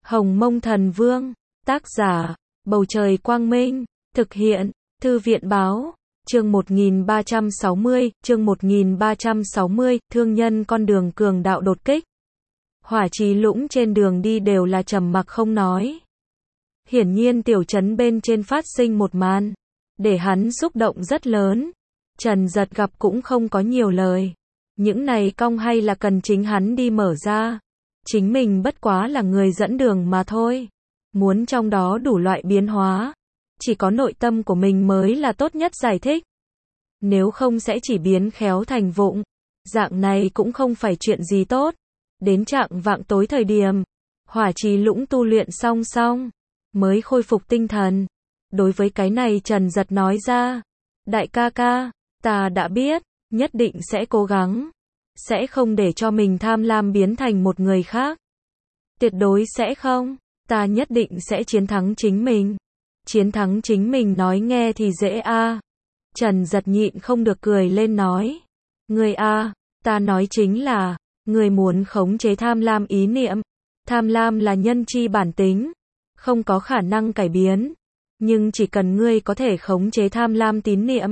Hồng Mông Thần Vương, tác giả, Bầu Trời Quang Minh, thực hiện, Thư viện Báo, chương 1360, thương nhân con đường cường đạo đột kích. Hỏa Trì Lũng trên đường đi đều là trầm mặc không nói. Hiển nhiên tiểu trấn bên trên phát sinh một màn, để hắn xúc động rất lớn. Trần Giật gặp cũng không có nhiều lời. Những này cong hay là cần chính hắn đi mở ra. Chính mình bất quá là người dẫn đường mà thôi. Muốn trong đó đủ loại biến hóa, chỉ có nội tâm của mình mới là tốt nhất giải thích. Nếu không sẽ chỉ biến khéo thành vụng. Dạng này cũng không phải chuyện gì tốt. Đến trạng vạng tối thời điểm, Hỏa Trì Lũng tu luyện xong, mới khôi phục tinh thần. Đối với cái này Trần Giật nói ra, đại ca ca, ta đã biết, nhất định sẽ cố gắng. Sẽ không để cho mình tham lam biến thành một người khác. Tuyệt đối sẽ không, ta nhất định sẽ chiến thắng chính mình. Chiến thắng chính mình nói nghe thì dễ a. Trần Giật nhịn không được cười lên nói. Người a, ta nói chính là, người muốn khống chế tham lam ý niệm. Tham lam là nhân chi bản tính, không có khả năng cải biến. Nhưng chỉ cần ngươi có thể khống chế tham lam tín niệm,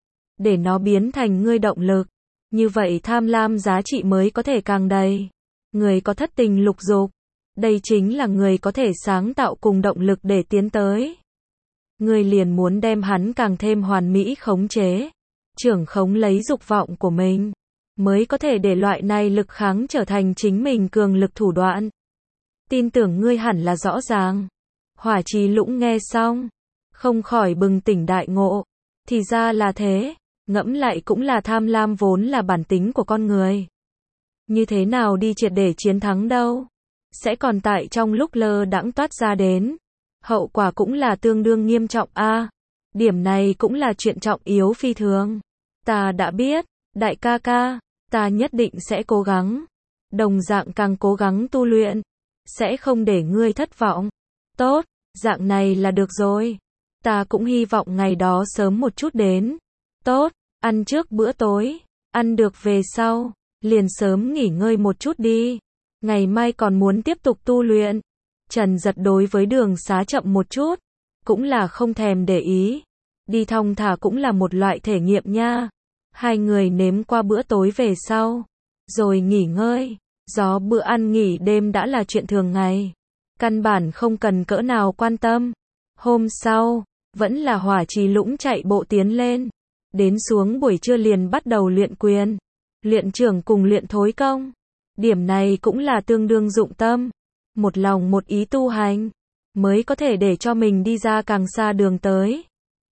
để nó biến thành ngươi động lực, như vậy tham lam giá trị mới có thể càng đầy. Người có thất tình lục dục, đây chính là người có thể sáng tạo cùng động lực để tiến tới. Người liền muốn đem hắn càng thêm hoàn mỹ khống chế, trưởng khống lấy dục vọng của mình, mới có thể để loại này lực kháng trở thành chính mình cường lực thủ đoạn. Tin tưởng ngươi hẳn là rõ ràng. Hỏa Trì Lũng nghe xong, không khỏi bừng tỉnh đại ngộ. Thì ra là thế, ngẫm lại cũng là tham lam vốn là bản tính của con người. Như thế nào đi triệt để chiến thắng đâu? Sẽ còn tại trong lúc lơ đãng toát ra đến. Hậu quả cũng là tương đương nghiêm trọng a. Điểm này cũng là chuyện trọng yếu phi thường. Ta đã biết, đại ca ca, ta nhất định sẽ cố gắng. Đồng dạng càng cố gắng tu luyện, sẽ không để ngươi thất vọng. Tốt, dạng này là được rồi. Ta cũng hy vọng ngày đó sớm một chút đến. Tốt, ăn trước bữa tối, ăn được về sau, liền sớm nghỉ ngơi một chút đi. Ngày mai còn muốn tiếp tục tu luyện. Trần Giật đối với đường xá chậm một chút, cũng là không thèm để ý. Đi thong thả cũng là một loại thể nghiệm nha. Hai người nếm qua bữa tối về sau, rồi nghỉ ngơi. Do bữa ăn nghỉ đêm đã là chuyện thường ngày, căn bản không cần cỡ nào quan tâm. Hôm sau, vẫn là Hỏa Trì Lũng chạy bộ tiến lên. Đến xuống buổi trưa liền bắt đầu luyện quyền, luyện trưởng cùng luyện thối công. Điểm này cũng là tương đương dụng tâm, một lòng một ý tu hành, mới có thể để cho mình đi ra càng xa đường tới.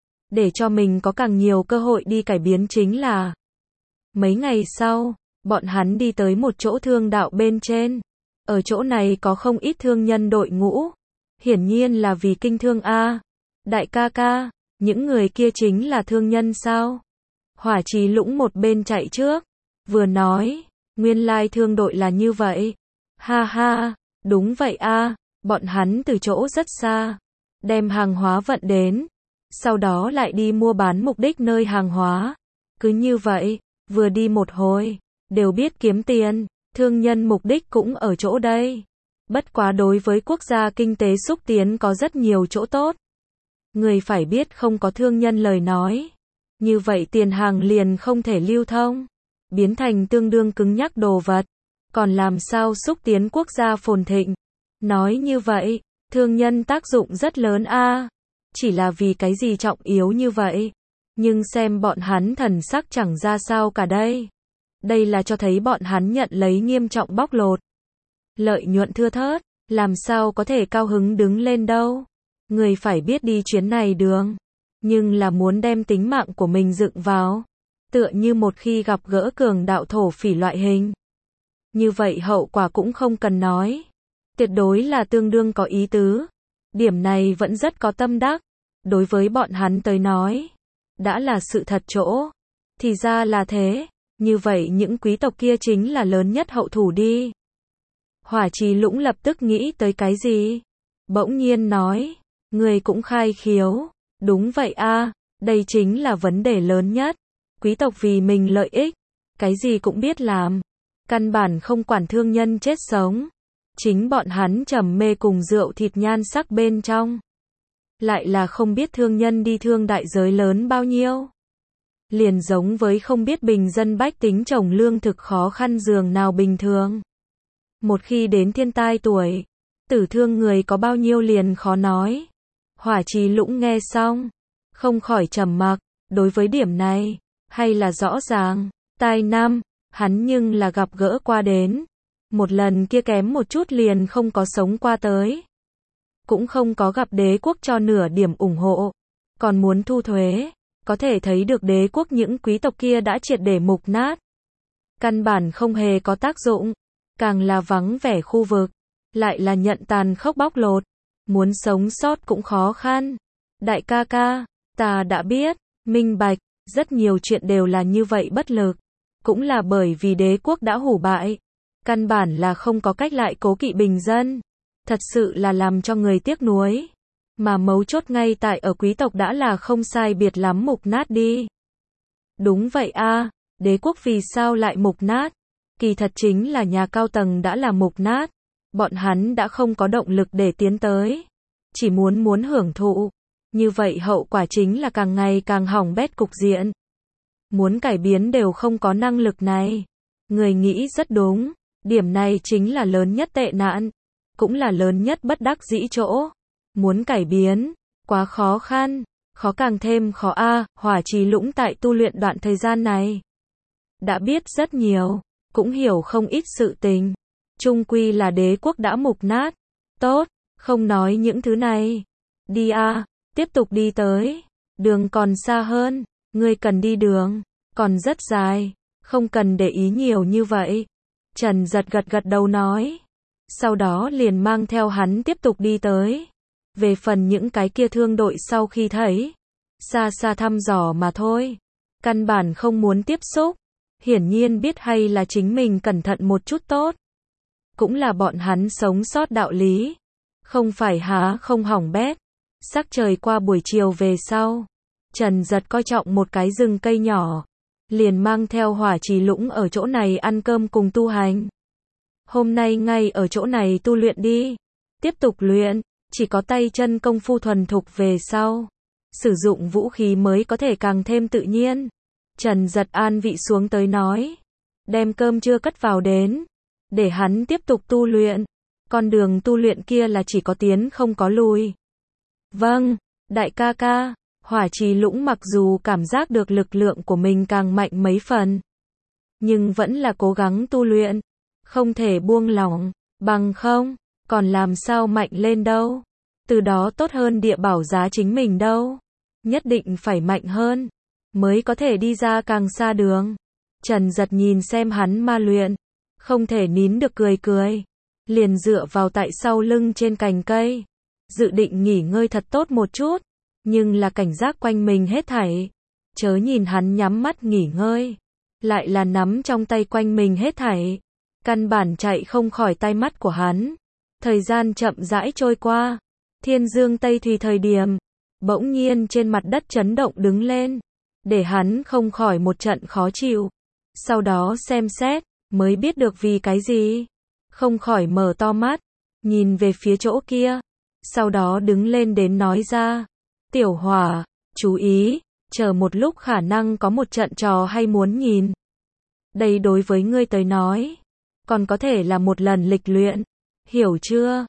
Để cho mình có càng nhiều cơ hội đi cải biến chính là. Mấy ngày sau, bọn hắn đi tới một chỗ thương đạo bên trên. Ở chỗ này có không ít thương nhân đội ngũ. Hiển nhiên là vì kinh thương a. Đại ca ca, những người kia chính là thương nhân sao? Hỏa Trì Lũng một bên chạy trước, vừa nói, nguyên lai thương đội là như vậy. Ha ha, đúng vậy a, bọn hắn từ chỗ rất xa, đem hàng hóa vận đến, sau đó lại đi mua bán mục đích nơi hàng hóa. Cứ như vậy, vừa đi một hồi, đều biết kiếm tiền, thương nhân mục đích cũng ở chỗ đây. Bất quá đối với quốc gia kinh tế xúc tiến có rất nhiều chỗ tốt. Người phải biết không có thương nhân lời nói, như vậy tiền hàng liền không thể lưu thông, biến thành tương đương cứng nhắc đồ vật, còn làm sao xúc tiến quốc gia phồn thịnh. Nói như vậy, thương nhân tác dụng rất lớn a. Chỉ là vì cái gì trọng yếu như vậy, nhưng xem bọn hắn thần sắc chẳng ra sao cả đây. Đây là cho thấy bọn hắn nhận lấy nghiêm trọng bóc lột. Lợi nhuận thưa thớt, làm sao có thể cao hứng đứng lên đâu. Người phải biết đi chuyến này đường, nhưng là muốn đem tính mạng của mình dựng vào. Tựa như một khi gặp gỡ cường đạo thổ phỉ loại hình. Như vậy hậu quả cũng không cần nói. Tuyệt đối là tương đương có ý tứ. Điểm này vẫn rất có tâm đắc. Đối với bọn hắn tới nói, đã là sự thật chỗ. Thì ra là thế. Như vậy những quý tộc kia chính là lớn nhất hậu thủ đi. Hỏa Trì Lũng lập tức nghĩ tới cái gì? Bỗng nhiên nói, người cũng khai khiếu. Đúng vậy a, đây chính là vấn đề lớn nhất. Quý tộc vì mình lợi ích, cái gì cũng biết làm. Căn bản không quản thương nhân chết sống. Chính bọn hắn trầm mê cùng rượu thịt nhan sắc bên trong. Lại là không biết thương nhân đi thương đại giới lớn bao nhiêu. Liền giống với không biết bình dân bách tính trồng lương thực khó khăn giường nào bình thường. Một khi đến thiên tai tuổi, tử thương người có bao nhiêu liền khó nói. Hỏa Trì Lũng nghe xong, không khỏi trầm mặc, đối với điểm này, hay là rõ ràng, tai năm, hắn nhưng là gặp gỡ qua đến. Một lần kia kém một chút liền không có sống qua tới. Cũng không có gặp đế quốc cho nửa điểm ủng hộ, còn muốn thu thuế, có thể thấy được đế quốc những quý tộc kia đã triệt để mục nát. Căn bản không hề có tác dụng, càng là vắng vẻ khu vực, lại là nhận tàn khốc bóc lột, muốn sống sót cũng khó khăn. Đại ca ca, ta đã biết, minh bạch, rất nhiều chuyện đều là như vậy bất lực, cũng là bởi vì đế quốc đã hủ bại, căn bản là không có cách lại cố kỵ bình dân, thật sự là làm cho người tiếc nuối. Mà mấu chốt ngay tại ở quý tộc đã là không sai biệt lắm mục nát đi. Đúng vậy a, đế quốc vì sao lại mục nát? Kỳ thật chính là nhà cao tầng đã là mục nát, bọn hắn đã không có động lực để tiến tới, chỉ muốn hưởng thụ. Như vậy hậu quả chính là càng ngày càng hỏng bét cục diện. Muốn cải biến đều không có năng lực này. Người nghĩ rất đúng, điểm này chính là lớn nhất tệ nạn, cũng là lớn nhất bất đắc dĩ chỗ. Muốn cải biến, quá khó khăn, khó càng thêm khó a. Hỏa Trì Lũng tại tu luyện đoạn thời gian này đã biết rất nhiều, cũng hiểu không ít sự tình. Chung quy là đế quốc đã mục nát. Tốt, không nói những thứ này. Đi a, tiếp tục đi tới. Đường còn xa hơn, ngươi cần đi đường, còn rất dài, không cần để ý nhiều như vậy. Trần Giật gật đầu nói. Sau đó liền mang theo hắn tiếp tục đi tới. Về phần những cái kia thương đội sau khi thấy, xa xa thăm dò mà thôi. Căn bản không muốn tiếp xúc. Hiển nhiên biết hay là chính mình cẩn thận một chút tốt. Cũng là bọn hắn sống sót đạo lý. Không phải há không hỏng bét. Sắc trời qua buổi chiều về sau. Trần Giật coi trọng một cái rừng cây nhỏ. Liền mang theo Hỏa Trì Lũng ở chỗ này ăn cơm cùng tu hành. Hôm nay ngay ở chỗ này tu luyện đi. Tiếp tục luyện. Chỉ có tay chân công phu thuần thục về sau. Sử dụng vũ khí mới có thể càng thêm tự nhiên. Trần Giật an vị xuống tới nói. Đem cơm trưa cất vào đến. Để hắn tiếp tục tu luyện. Con đường tu luyện kia là chỉ có tiến không có lùi. Vâng, đại ca ca. Hỏa Trì Lũng mặc dù cảm giác được lực lượng của mình càng mạnh mấy phần, nhưng vẫn là cố gắng tu luyện. Không thể buông lỏng, bằng không, còn làm sao mạnh lên đâu. Từ đó tốt hơn địa bảo giá chính mình đâu. Nhất định phải mạnh hơn, mới có thể đi ra càng xa đường. Trần Giật nhìn xem hắn ma luyện, không thể nín được cười. Liền dựa vào tại sau lưng trên cành cây. Dự định nghỉ ngơi thật tốt một chút, nhưng là cảnh giác quanh mình hết thảy. Chớ nhìn hắn nhắm mắt nghỉ ngơi, lại là nắm trong tay quanh mình hết thảy. Căn bản chạy không khỏi tay mắt của hắn. Thời gian chậm rãi trôi qua. Thiên dương Tây Thùy thời điểm, bỗng nhiên trên mặt đất chấn động đứng lên, để hắn không khỏi một trận khó chịu. Sau đó xem xét, mới biết được vì cái gì. Không khỏi mở to mắt, nhìn về phía chỗ kia. Sau đó đứng lên đến nói ra. Tiểu Hỏa, chú ý, chờ một lúc khả năng có một trận trò hay muốn nhìn. Đây đối với ngươi tới nói, còn có thể là một lần lịch luyện. Hiểu chưa?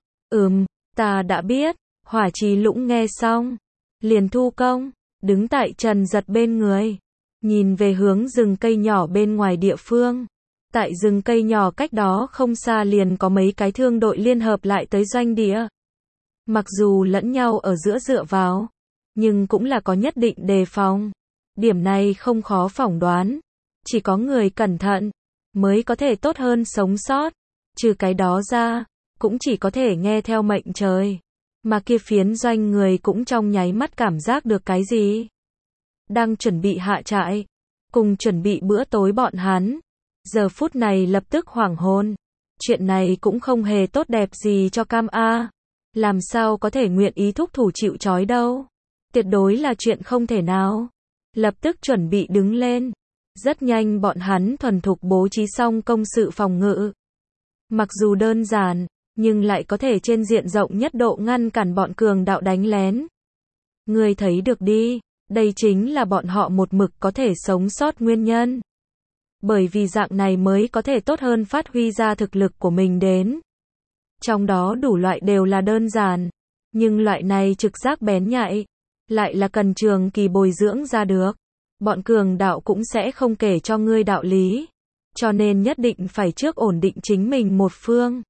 Ta đã biết. Hỏa Trì Lũng nghe xong, liền thu công, đứng tại Trần Giật bên người, nhìn về hướng rừng cây nhỏ bên ngoài địa phương. Tại rừng cây nhỏ cách đó không xa liền có mấy cái thương đội liên hợp lại tới doanh địa. Mặc dù lẫn nhau ở giữa dựa vào, nhưng cũng là có nhất định đề phòng. Điểm này không khó phỏng đoán. Chỉ có người cẩn thận, mới có thể tốt hơn sống sót. Trừ cái đó ra, cũng chỉ có thể nghe theo mệnh trời. Mà kia phiến doanh người cũng trong nháy mắt cảm giác được cái gì. Đang chuẩn bị hạ trại, cùng chuẩn bị bữa tối bọn hắn. Giờ phút này lập tức hoảng hồn. Chuyện này cũng không hề tốt đẹp gì cho Cam A. Làm sao có thể nguyện ý thúc thủ chịu trói đâu. Tuyệt đối là chuyện không thể nào. Lập tức chuẩn bị đứng lên. Rất nhanh bọn hắn thuần thục bố trí xong công sự phòng ngự. Mặc dù đơn giản, nhưng lại có thể trên diện rộng nhất độ ngăn cản bọn cường đạo đánh lén. Ngươi thấy được đi, đây chính là bọn họ một mực có thể sống sót nguyên nhân. Bởi vì dạng này mới có thể tốt hơn phát huy ra thực lực của mình đến. Trong đó đủ loại đều là đơn giản, nhưng loại này trực giác bén nhạy, lại là cần trường kỳ bồi dưỡng ra được. Bọn cường đạo cũng sẽ không kể cho ngươi đạo lý, cho nên nhất định phải trước ổn định chính mình một phương,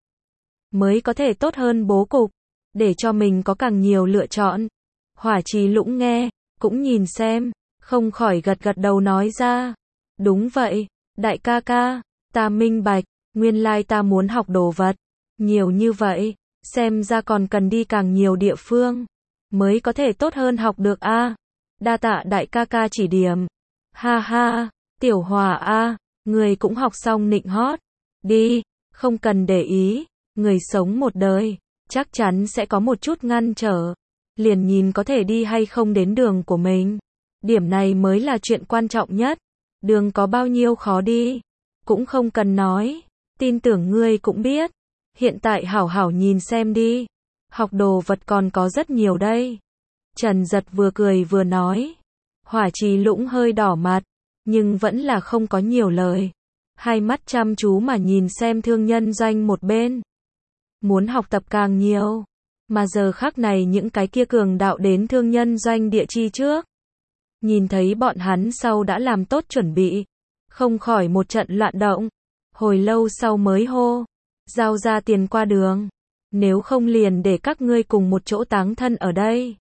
mới có thể tốt hơn bố cục, để cho mình có càng nhiều lựa chọn. Hỏa Trì Lũng nghe, cũng nhìn xem, không khỏi gật gật đầu nói ra. Đúng vậy, đại ca ca, ta minh bạch, nguyên lai ta muốn học đồ vật nhiều như vậy, xem ra còn cần đi càng nhiều địa phương, mới có thể tốt hơn học được a. Đa tạ đại ca ca chỉ điểm. Ha ha, Tiểu Hòa a, người cũng học xong nịnh hót. Đi, không cần để ý, người sống một đời, chắc chắn sẽ có một chút ngăn trở. Liền nhìn có thể đi hay không đến đường của mình. Điểm này mới là chuyện quan trọng nhất. Đường có bao nhiêu khó đi, cũng không cần nói, tin tưởng ngươi cũng biết. Hiện tại hảo hảo nhìn xem đi, học đồ vật còn có rất nhiều đây. Trần Giật vừa cười vừa nói. Hỏa Trì Lũng hơi đỏ mặt, nhưng vẫn là không có nhiều lời. Hai mắt chăm chú mà nhìn xem thương nhân doanh một bên. Muốn học tập càng nhiều, mà giờ khắc này những cái kia cường đạo đến thương nhân doanh địa chi trước. Nhìn thấy bọn hắn sau đã làm tốt chuẩn bị, không khỏi một trận loạn động. Hồi lâu sau mới hô, giao ra tiền qua đường, nếu không liền để các ngươi cùng một chỗ táng thân ở đây.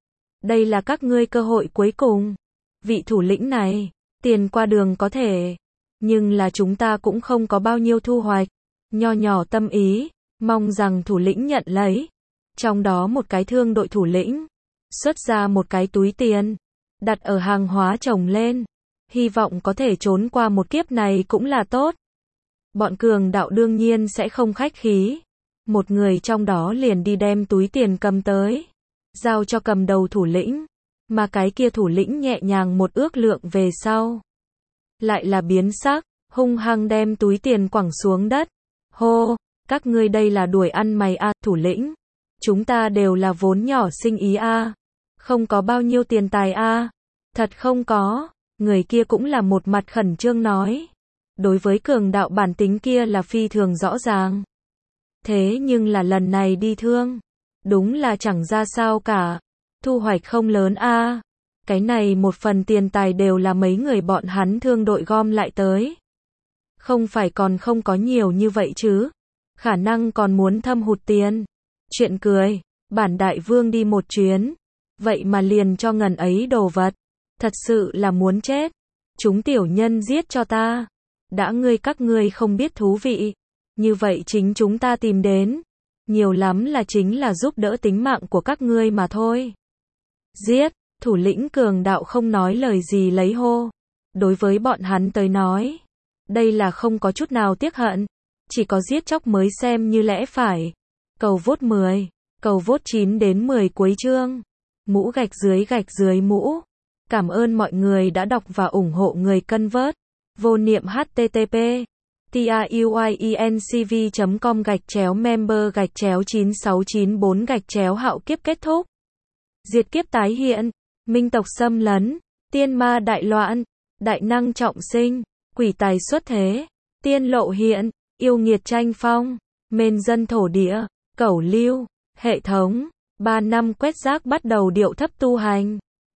Đây là các ngươi cơ hội cuối cùng. Vị thủ lĩnh này, tiền qua đường có thể, nhưng là chúng ta cũng không có bao nhiêu thu hoạch. Nho nhỏ tâm ý, mong rằng thủ lĩnh nhận lấy. Trong đó một cái thương đội thủ lĩnh xuất ra một cái túi tiền, đặt ở hàng hóa chồng lên, hy vọng có thể trốn qua một kiếp này cũng là tốt. Bọn cường đạo đương nhiên sẽ không khách khí, một người trong đó liền đi đem túi tiền cầm tới, giao cho cầm đầu thủ lĩnh, mà cái kia thủ lĩnh nhẹ nhàng một ước lượng về sau, lại là biến sắc, hung hăng đem túi tiền quẳng xuống đất. Hô, các ngươi đây là đuổi ăn mày a, thủ lĩnh, chúng ta đều là vốn nhỏ sinh ý a, không có bao nhiêu tiền tài a. Thật không có, người kia cũng là một mặt khẩn trương nói. Đối với cường đạo bản tính kia là phi thường rõ ràng. Thế nhưng là lần này đi thương, đúng là chẳng ra sao cả, thu hoạch không lớn a. Cái này một phần tiền tài đều là mấy người bọn hắn thương đội gom lại tới. Không phải còn không có nhiều như vậy chứ, khả năng còn muốn thâm hụt tiền. Chuyện cười, bản đại vương đi một chuyến, vậy mà liền cho ngần ấy đồ vật, thật sự là muốn chết. Chúng tiểu nhân giết cho ta. Đã các ngươi không biết thú vị, như vậy chính chúng ta tìm đến, nhiều lắm là chính là giúp đỡ tính mạng của các ngươi mà thôi. Giết, thủ lĩnh cường đạo không nói lời gì lấy hô. Đối với bọn hắn tới nói, đây là không có chút nào tiếc hận, chỉ có giết chóc mới xem như lẽ phải. Cầu vote 10, cầu vote 9 đến 10 cuối chương. Mũ gạch dưới mũ. Cảm ơn mọi người đã đọc và ủng hộ người cân vớt. Vô niệm http truyencv.com/member/9694 hạo kiếp kết thúc. Diệt kiếp tái hiện, minh tộc xâm lấn, tiên ma đại loạn, đại năng trọng sinh, quỷ tài xuất thế, tiên lộ hiện, yêu nghiệt tranh phong, mên dân thổ địa, cẩu lưu, hệ thống, 3 năm quét rác bắt đầu điệu thấp tu hành.